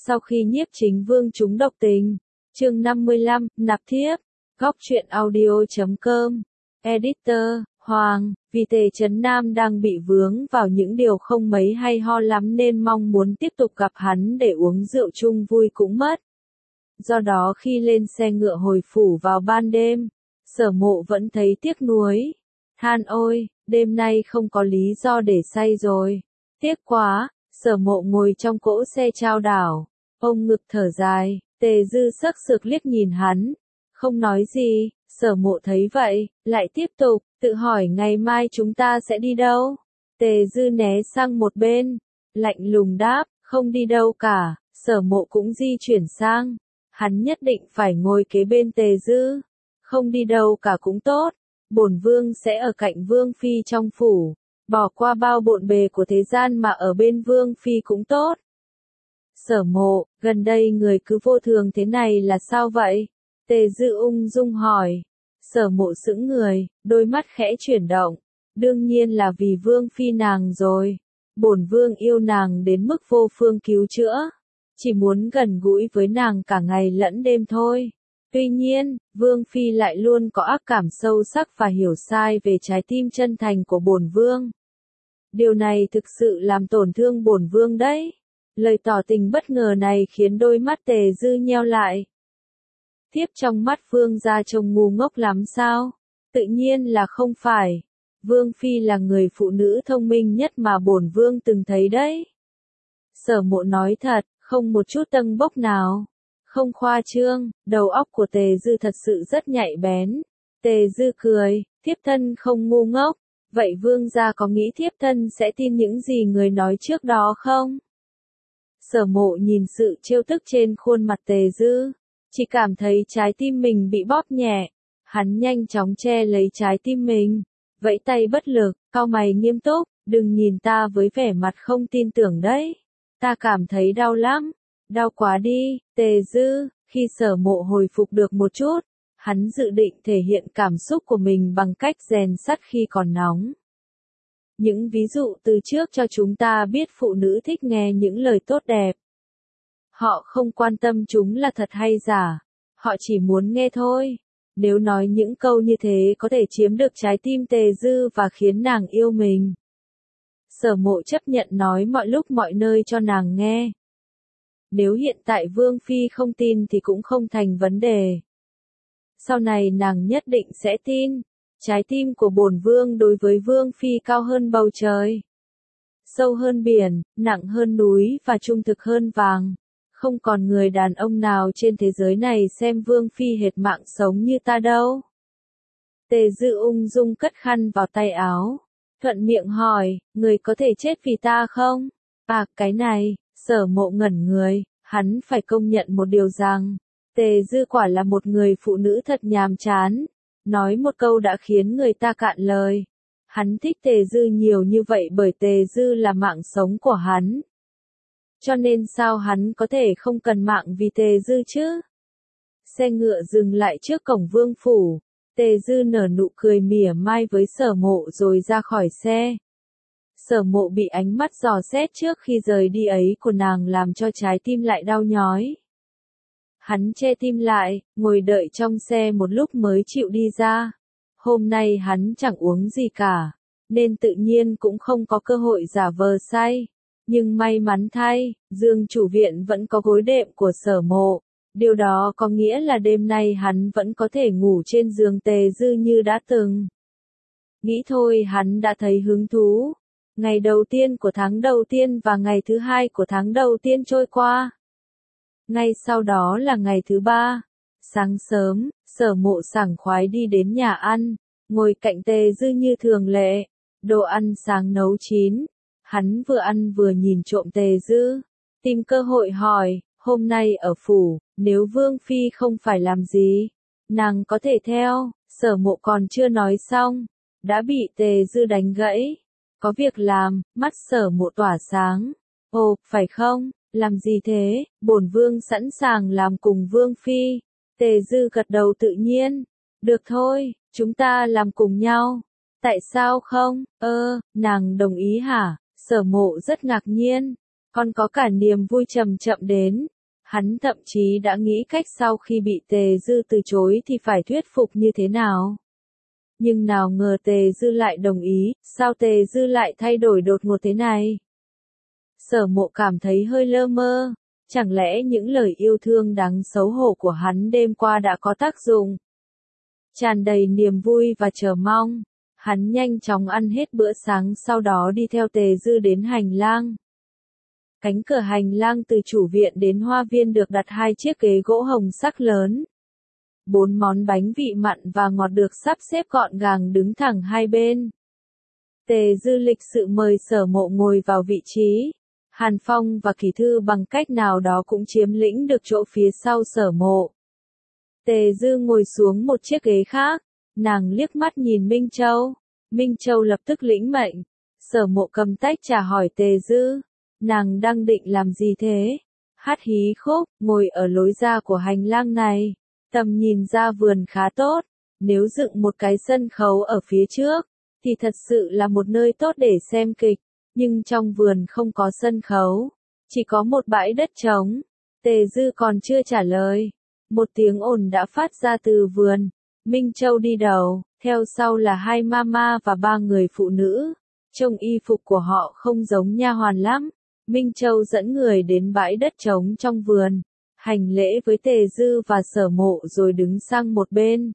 Sau khi Nhiếp Chính Vương trúng độc tình, chương 55, nạp thiếp, góc truyện audio.com, editor, Hoàng, vì Tề Chấn Nam đang bị vướng vào những điều không mấy hay ho lắm nên mong muốn tiếp tục gặp hắn để uống rượu chung vui cũng mất. Do đó khi lên xe ngựa hồi phủ vào ban đêm, Sở Mộ vẫn thấy tiếc nuối. Than ôi, đêm nay không có lý do để say rồi. Tiếc quá, Sở Mộ ngồi trong cỗ xe chao đảo, ôm ngực thở dài. Tề Dư sắc sực liếc nhìn hắn, không nói gì. Sở Mộ thấy vậy, lại tiếp tục, tự hỏi ngày mai chúng ta sẽ đi đâu. Tề Dư né sang một bên, lạnh lùng đáp, không đi đâu cả. Sở Mộ cũng di chuyển sang, hắn nhất định phải ngồi kế bên Tề Dư. Không đi đâu cả cũng tốt, bổn vương sẽ ở cạnh vương phi trong phủ, bỏ qua bao bộn bề của thế gian mà ở bên vương phi cũng tốt. Sở Mộ, gần đây người cứ vô thường thế này là sao vậy? Tề Dư ung dung hỏi. Sở Mộ sững người, đôi mắt khẽ chuyển động. Đương nhiên là vì vương phi nàng rồi. Bổn vương yêu nàng đến mức vô phương cứu chữa. Chỉ muốn gần gũi với nàng cả ngày lẫn đêm thôi. Tuy nhiên, vương phi lại luôn có ác cảm sâu sắc và hiểu sai về trái tim chân thành của bổn vương. Điều này thực sự làm tổn thương bổn vương đấy. Lời tỏ tình bất ngờ này khiến đôi mắt Tề Dư nheo lại. Tiếp trong mắt vương gia trông ngu ngốc lắm sao? Tự nhiên là không phải. Vương phi là người phụ nữ thông minh nhất mà bổn vương từng thấy đấy. Sở Mộ nói thật, không một chút tâng bốc nào. Không khoa trương, đầu óc của Tề Dư thật sự rất nhạy bén. Tề Dư cười, thiếp thân không ngu ngốc. Vậy vương gia có nghĩ thiếp thân sẽ tin những gì người nói trước đó không? Sở Mộ nhìn sự trêu tức trên khuôn mặt Tề Dư, chỉ cảm thấy trái tim mình bị bóp nhẹ. Hắn nhanh chóng che lấy trái tim mình, vẫy tay bất lực, cau mày nghiêm túc, đừng nhìn ta với vẻ mặt không tin tưởng đấy. Ta cảm thấy đau lắm, đau quá đi. Tề Dư, khi Sở Mộ hồi phục được một chút, hắn dự định thể hiện cảm xúc của mình bằng cách rèn sắt khi còn nóng. Những ví dụ từ trước cho chúng ta biết phụ nữ thích nghe những lời tốt đẹp. Họ không quan tâm chúng là thật hay giả, họ chỉ muốn nghe thôi. Nếu nói những câu như thế có thể chiếm được trái tim Tề Dư và khiến nàng yêu mình. Sở Mộ chấp nhận nói mọi lúc mọi nơi cho nàng nghe. Nếu hiện tại vương phi không tin thì cũng không thành vấn đề. Sau này nàng nhất định sẽ tin. Trái tim của bổn vương đối với vương phi cao hơn bầu trời, sâu hơn biển, nặng hơn núi và trung thực hơn vàng. Không còn người đàn ông nào trên thế giới này xem vương phi hệt mạng sống như ta đâu. Tề Dư ung dung cất khăn vào tay áo, thuận miệng hỏi, người có thể chết vì ta không? À, cái này. Sở Mộ ngẩn người, hắn phải công nhận một điều rằng, Tề Dư quả là một người phụ nữ thật nhàm chán. Nói một câu đã khiến người ta cạn lời. Hắn thích Tề Dư nhiều như vậy bởi Tề Dư là mạng sống của hắn. Cho nên sao hắn có thể không cần mạng vì Tề Dư chứ? Xe ngựa dừng lại trước cổng vương phủ. Tề Dư nở nụ cười mỉa mai với Sở Mộ rồi ra khỏi xe. Sở Mộ bị ánh mắt dò xét trước khi rời đi ấy của nàng làm cho trái tim lại đau nhói. Hắn che tim lại, ngồi đợi trong xe một lúc mới chịu đi ra. Hôm nay hắn chẳng uống gì cả, nên tự nhiên cũng không có cơ hội giả vờ say. Nhưng may mắn thay, giường chủ viện vẫn có gối đệm của Sở Mộ. Điều đó có nghĩa là đêm nay hắn vẫn có thể ngủ trên giường Tề Dư như đã từng. Nghĩ thôi hắn đã thấy hứng thú. Ngày đầu tiên của tháng đầu tiên và ngày thứ hai của tháng đầu tiên trôi qua. Ngay sau đó là ngày thứ ba. Sáng sớm, Sở Mộ sảng khoái đi đến nhà ăn, ngồi cạnh Tề Dư như thường lệ. Đồ ăn sáng nấu chín. Hắn vừa ăn vừa nhìn trộm Tề Dư, tìm cơ hội hỏi, hôm nay ở phủ, nếu vương phi không phải làm gì, nàng có thể theo. Sở Mộ còn chưa nói xong, đã bị Tề Dư đánh gãy. Có việc làm, mắt Sở Mộ tỏa sáng. Ồ, phải không? Làm gì thế? Bổn vương sẵn sàng làm cùng vương phi. Tề Dư gật đầu tự nhiên. Được thôi, chúng ta làm cùng nhau. Tại sao không? Nàng đồng ý hả? Sở Mộ rất ngạc nhiên. Còn có cả niềm vui chậm chậm đến. Hắn thậm chí đã nghĩ cách sau khi bị Tề Dư từ chối thì phải thuyết phục như thế nào. Nhưng nào ngờ Tề Dư lại đồng ý, sao Tề Dư lại thay đổi đột ngột thế này? Sở Mộ cảm thấy hơi lơ mơ, chẳng lẽ những lời yêu thương đáng xấu hổ của hắn đêm qua đã có tác dụng? Tràn đầy niềm vui và chờ mong, hắn nhanh chóng ăn hết bữa sáng sau đó đi theo Tề Dư đến hành lang. Cánh cửa hành lang từ chủ viện đến hoa viên được đặt 2 chiếc ghế gỗ hồng sắc lớn. 4 món bánh vị mặn và ngọt được sắp xếp gọn gàng đứng thẳng hai bên. Tề Dư lịch sự mời Sở Mộ ngồi vào vị trí. Hàn Phong và Kỳ Thư bằng cách nào đó cũng chiếm lĩnh được chỗ phía sau Sở Mộ. Tề Dư ngồi xuống một chiếc ghế khác, nàng liếc mắt nhìn Minh Châu. Minh Châu lập tức lĩnh mệnh. Sở Mộ cầm tách trà hỏi Tề Dư, nàng đang định làm gì thế? Hát hí khúc, ngồi ở lối ra của hành lang này, tầm nhìn ra vườn khá tốt, nếu dựng một cái sân khấu ở phía trước, thì thật sự là một nơi tốt để xem kịch, nhưng trong vườn không có sân khấu, chỉ có một bãi đất trống. Tề Dư còn chưa trả lời, một tiếng ồn đã phát ra từ vườn. Minh Châu đi đầu, theo sau là 2 mama và 3 người phụ nữ. Trông y phục của họ không giống nha hoàn lắm. Minh Châu dẫn người đến bãi đất trống trong vườn, hành lễ với Tề Dư và Sở Mộ rồi đứng sang một bên.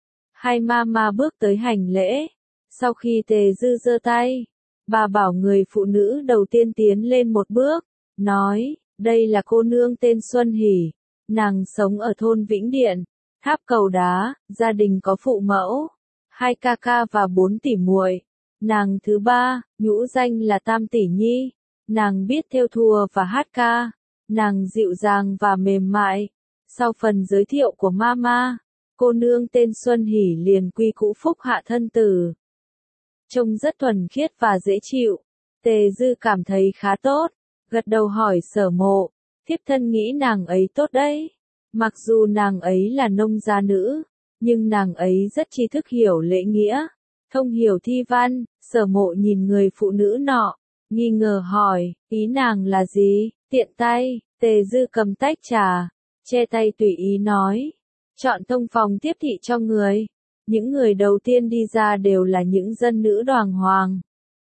2 mama bước tới hành lễ. Sau khi Tề Dư giơ tay, bà bảo người phụ nữ đầu tiên tiến lên một bước, nói, đây là cô nương tên Xuân Hỷ, nàng sống ở thôn Vĩnh Điện, Tháp Cầu Đá, gia đình có phụ mẫu, 2 ca ca và 4 tỷ muội. Nàng thứ 3, nhũ danh là Tam Tỷ Nhi, nàng biết thêu thùa và hát ca, nàng dịu dàng và mềm mại. Sau phần giới thiệu của mama, cô nương tên Xuân Hỷ liền quy cũ phúc hạ thân tử. Trông rất thuần khiết và dễ chịu. Tề Dư cảm thấy khá tốt, gật đầu hỏi Sở Mộ, thiếp thân nghĩ nàng ấy tốt đấy. Mặc dù nàng ấy là nông gia nữ, nhưng nàng ấy rất tri thức hiểu lễ nghĩa, thông hiểu thi văn. Sở Mộ nhìn người phụ nữ nọ, nghi ngờ hỏi, ý nàng là gì? Tiện tay, Tề Dư cầm tách trà, che tay tùy ý nói, chọn thông phòng tiếp thị cho người. Những người đầu tiên đi ra đều là những dân nữ đoàng hoàng.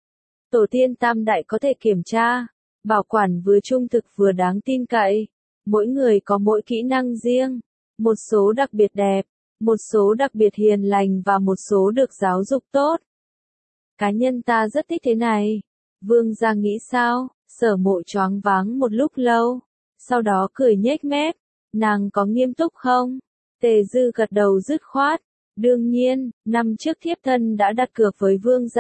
Tổ tiên tam đại có thể kiểm tra, bảo quản vừa trung thực vừa đáng tin cậy. Mỗi người có mỗi kỹ năng riêng, một số đặc biệt đẹp, một số đặc biệt hiền lành và một số được giáo dục tốt. Cá nhân ta rất thích thế này. Vương gia nghĩ sao? Sở Mộ choáng váng một lúc lâu, sau đó cười nhếch mép, nàng có nghiêm túc không? Tề Dư gật đầu dứt khoát, đương nhiên, năm trước thiếp thân đã đặt cược với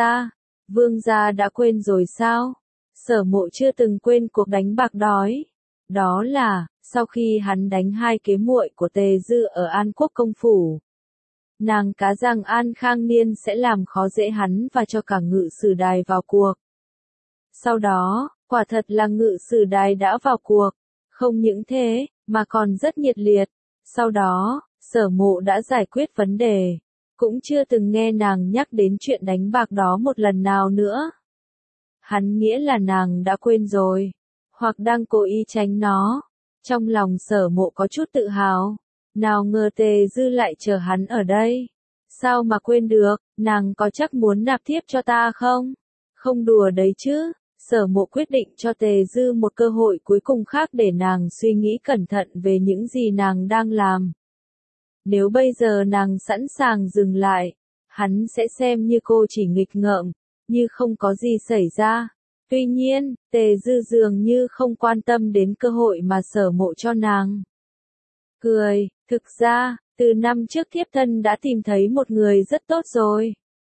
Vương gia đã quên rồi sao? Sở Mộ chưa từng quên cuộc đánh bạc đói. Đó là, sau khi hắn đánh 2 kế muội của Tề Dư ở An Quốc công phủ. Nàng cá rằng An Khang Niên sẽ làm khó dễ hắn và cho cả Ngự Sử Đài vào cuộc. Sau đó, quả thật là Ngự Sử Đài đã vào cuộc, không những thế, mà còn rất nhiệt liệt. Sau đó, Sở Mộ đã giải quyết vấn đề, cũng chưa từng nghe nàng nhắc đến chuyện đánh bạc đó một lần nào nữa. Hắn nghĩa là nàng đã quên rồi, hoặc đang cố ý tránh nó. Trong lòng Sở Mộ có chút tự hào, nào ngờ Tề Dư lại chờ hắn ở đây. Sao mà quên được, nàng có chắc muốn nạp thiếp cho ta không? Không đùa đấy chứ. Sở Mộ quyết định cho Tề Dư một cơ hội cuối cùng khác để nàng suy nghĩ cẩn thận về những gì nàng đang làm. Nếu bây giờ nàng sẵn sàng dừng lại, hắn sẽ xem như cô chỉ nghịch ngợm, như không có gì xảy ra. Tuy nhiên, Tề Dư dường như không quan tâm đến cơ hội mà Sở Mộ cho nàng. Cười, thực ra, từ năm trước thiếp thân đã tìm thấy một người rất tốt rồi.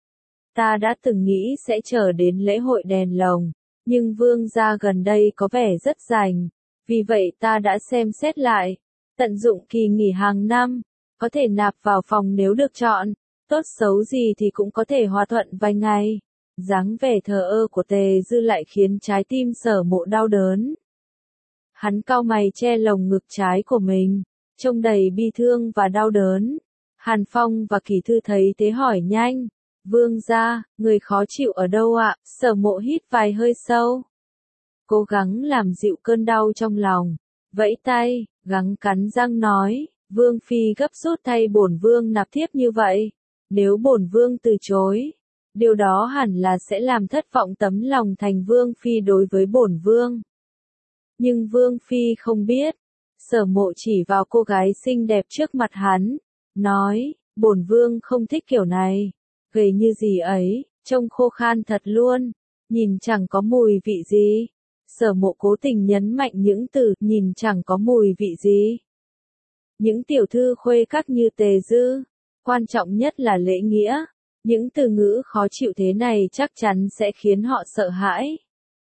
Ta đã từng nghĩ sẽ chờ đến lễ hội đèn lồng, nhưng vương gia gần đây có vẻ rất rảnh, vì vậy ta đã xem xét lại, tận dụng kỳ nghỉ hàng năm, có thể nạp vào phòng nếu được chọn, tốt xấu gì thì cũng có thể hòa thuận vài ngày. Dáng vẻ thờ ơ của Tề Dư lại khiến trái tim Sở Mộ đau đớn. Hắn cau mày che lồng ngực trái của mình, trông đầy bi thương và đau đớn. Hàn Phong và Kỳ Thư thấy thế hỏi nhanh, vương gia, người khó chịu ở đâu ạ? Sở Mộ hít vài hơi sâu, cố gắng làm dịu cơn đau trong lòng, vẫy tay, gắng cắn răng nói, Vương Phi gấp rút thay bổn Vương nạp thiếp như vậy. Nếu bổn Vương từ chối, điều đó hẳn là sẽ làm thất vọng tấm lòng thành Vương Phi đối với bổn Vương. Nhưng Vương Phi không biết, Sở Mộ chỉ vào cô gái xinh đẹp trước mặt hắn, nói, bổn Vương không thích kiểu này, gầy như gì ấy, trông khô khan thật luôn, nhìn chẳng có mùi vị gì. Sở Mộ cố tình nhấn mạnh những từ nhìn chẳng có mùi vị gì. Những tiểu thư khuê các như Tề Dư, quan trọng nhất là lễ nghĩa. Những từ ngữ khó chịu thế này chắc chắn sẽ khiến họ sợ hãi.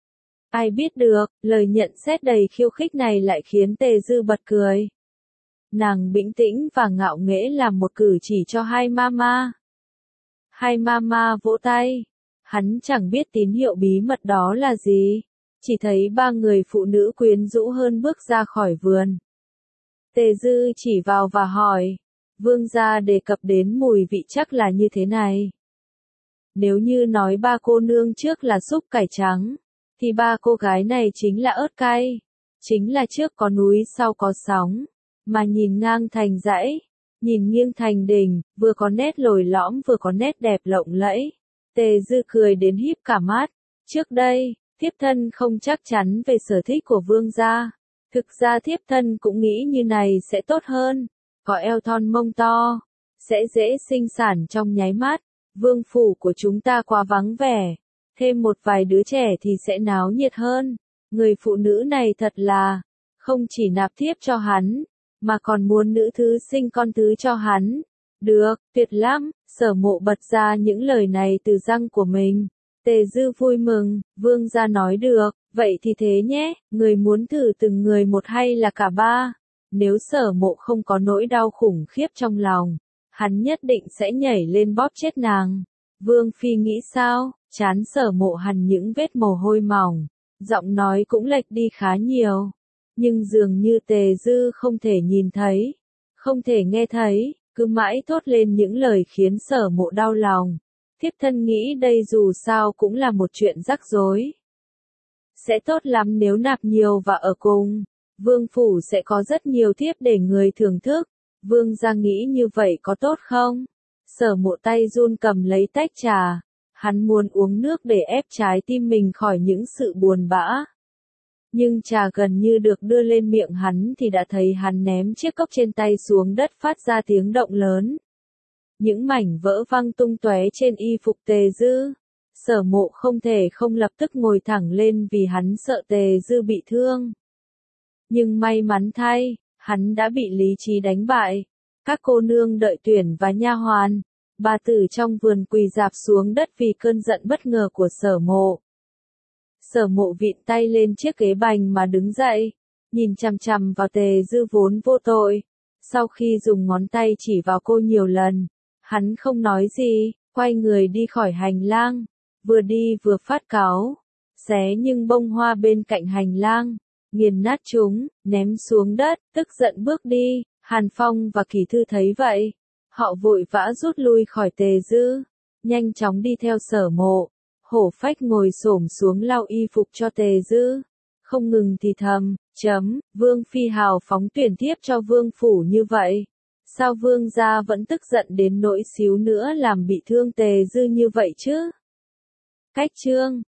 Ai biết được, lời nhận xét đầy khiêu khích này lại khiến Tề Dư bật cười. Nàng bình tĩnh và ngạo nghễ làm một cử chỉ cho hai mama. Hai mama vỗ tay. Hắn chẳng biết tín hiệu bí mật đó là gì. Chỉ thấy ba người phụ nữ quyến rũ hơn bước ra khỏi vườn. Tề Dư chỉ vào và hỏi. Vương gia đề cập đến mùi vị chắc là như thế này. Nếu như nói ba cô nương trước là súp cải trắng, thì ba cô gái này chính là ớt cay. Chính là trước có núi sau có sóng, mà nhìn ngang thành dãy, nhìn nghiêng thành đỉnh, vừa có nét lồi lõm vừa có nét đẹp lộng lẫy. Tề Dư cười đến híp cả mắt. Trước đây, thiếp thân không chắc chắn về sở thích của vương gia. Thực ra thiếp thân cũng nghĩ như này sẽ tốt hơn. Có eo thon mông to, sẽ dễ sinh sản trong nháy mắt. Vương phủ của chúng ta quá vắng vẻ, thêm một vài đứa trẻ thì sẽ náo nhiệt hơn. Người phụ nữ này thật là, không chỉ nạp thiếp cho hắn, mà còn muốn nữ thứ sinh con thứ cho hắn. Được, tuyệt lắm, Sở Mộ bật ra những lời này từ răng của mình. Tề Dư vui mừng, vương gia nói được, vậy thì thế nhé, người muốn thử từng người một hay là cả ba? Nếu Sở Mộ không có nỗi đau khủng khiếp trong lòng, hắn nhất định sẽ nhảy lên bóp chết nàng. Vương Phi nghĩ sao? Trán Sở Mộ hằn những vết mồ hôi mỏng, giọng nói cũng lệch đi khá nhiều. Nhưng dường như Tề Dư không thể nhìn thấy, không thể nghe thấy, cứ mãi thốt lên những lời khiến Sở Mộ đau lòng. Thiếp thân nghĩ đây dù sao cũng là một chuyện rắc rối. Sẽ tốt lắm nếu nạp nhiều và ở cùng. Vương phủ sẽ có rất nhiều thiếp để người thưởng thức. Vương gia nghĩ như vậy có tốt không? Sở Mộ tay run cầm lấy tách trà. Hắn muốn uống nước để ép trái tim mình khỏi những sự buồn bã. Nhưng trà gần như được đưa lên miệng hắn thì đã thấy hắn ném chiếc cốc trên tay xuống đất phát ra tiếng động lớn. Những mảnh vỡ văng tung tóe trên y phục Tề Dư. Sở Mộ không thể không lập tức ngồi thẳng lên vì hắn sợ Tề Dư bị thương. Nhưng may mắn thay, hắn đã bị lý trí đánh bại. Các cô nương đợi tuyển và nha hoàn, bà tử trong vườn quỳ rạp xuống đất vì cơn giận bất ngờ của Sở Mộ. Sở Mộ vịn tay lên chiếc ghế bành mà đứng dậy, nhìn chằm chằm vào Tề Dư vốn vô tội. Sau khi dùng ngón tay chỉ vào cô nhiều lần, hắn không nói gì, quay người đi khỏi hành lang, vừa đi vừa phát cáu, xé những bông hoa bên cạnh hành lang, nghiền nát chúng, ném xuống đất, tức giận bước đi. Hàn Phong và Kỳ Thư thấy vậy, họ vội vã rút lui khỏi Tề Dư, nhanh chóng đi theo Sở Mộ. Hổ Phách ngồi xổm xuống lau y phục cho Tề Dư, không ngừng thì thầm, Vương Phi hào phóng tuyển thiếp cho vương phủ như vậy. Sao vương gia vẫn tức giận đến nỗi xíu nữa làm bị thương Tề Dư như vậy chứ? Cách chương